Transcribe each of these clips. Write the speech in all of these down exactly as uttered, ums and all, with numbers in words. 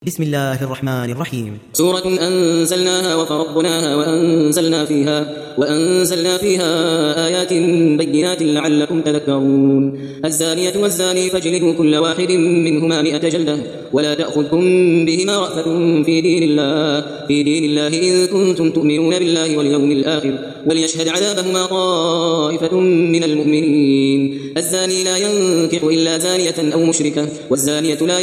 بسم الله الرحمن الرحيم. سورة أنزلناها وفرضناها وأنزلنا فيها وأنزلنا فيها آيات بينات لعلكم تذكرون. الزانية والزاني فاجلدوا كل واحد منهما مئة جلدة ولا تأخذكم بهما رأفة في دين الله في دين الله إن كنتم تؤمنون بالله واليوم الآخر وليشهد عذابهما طائفة من المؤمنين. الزاني لا ينكح إلا زانية أو مشركة والزانية لا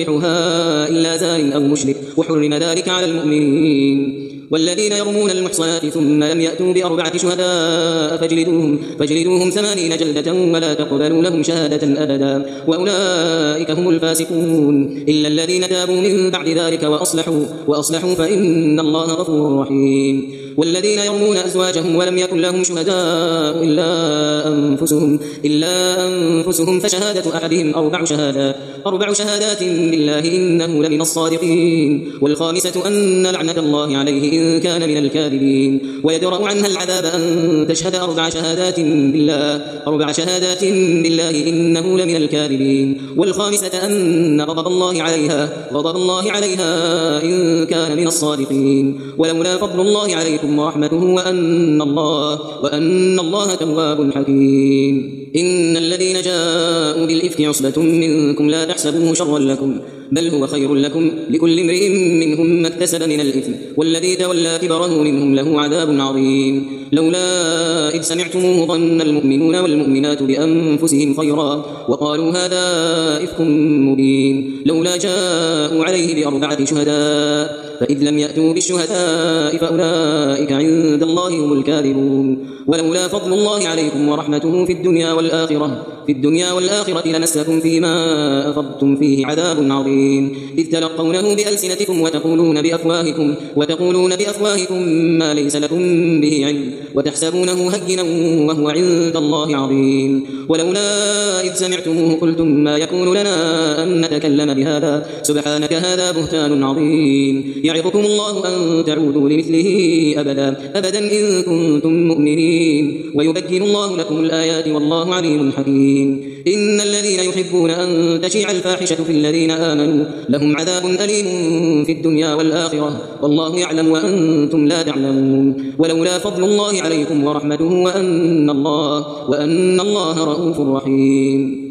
ينكحها إلا زان أو مشرك وحرم ذلك على المؤمنين. والذين يرمون المحصنات ثم لم يأتوا بأربعة شهداء فاجلدوهم, فاجلدوهم ثمانين جلدة ولا تقبلوا لهم شهادة أبدا وأولئك هم الفاسقون إلا الذين تابوا من بعد ذلك وأصلحوا, وأصلحوا فإن الله غفور رحيم. والذين يرمون أزواجهم ولم يكن لهم شهداء إلا أنفسهم, إلا أنفسهم فشهادة أحدهم أربع شهادات, أربع شهادات بالله إنه لمن الصادقين. والخامسة أن لعنة الله عليه إن كان من الكاذبين. ويدرأ عنها العذاب أن تشهد أربع شهادات بالله, أربع شهادات بالله إنه لمن الكاذبين. والخامسة أن غضب الله عليها, غضب الله عليها إن كان من الصادقين. ولولا فضل الله عليكم ورحمته وأن الله, وأن الله تواب حكيم. إن الذين جاءوا بالإفك عصبة منكم لا تحسبوه شرا لكم بل هو خير لكم لكل امرئ منهم ما اكتسب من الإثم والذي تولى كبره منهم له عذاب عظيم. لولا إذ سمعتموه ظن المؤمنون والمؤمنات بأنفسهم خيرا وقالوا هذا إفك مبين. لولا جاءوا عليه بأربعة شهداء فإذ لم يأتوا بالشهداء فأولئك عند الله هم الكاذبون. ولولا فضل الله عليكم ورحمته في الدنيا والآخرة في الدنيا والآخرة لمسكم فيما أفضتم فيه عذاب عظيم إذ تلقونه بألسنتكم وتقولون بأفواهكم, وتقولون بأفواهكم ما ليس لكم به علم وتحسبونه هينا وهو عند الله عظيم. ولولا إذ سمعتموه قلتم ما يكون لنا أن نتكلم بهذا سبحانك هذا بهتان عظيم. يعظكم الله أن تعودوا لمثله أبدا أبدا إن كنتم مؤمنين ويبين الله لكم الآيات والله عليم حكيم. إن الذين يحبون أن تشيع الفاحشة في الذين آمنوا لهم عذاب أليم في الدنيا والآخرة والله يعلم وأنتم لا تعلمون. ولولا فضل الله عليكم ورحمته وأن الله, وأن الله رؤوف رحيم.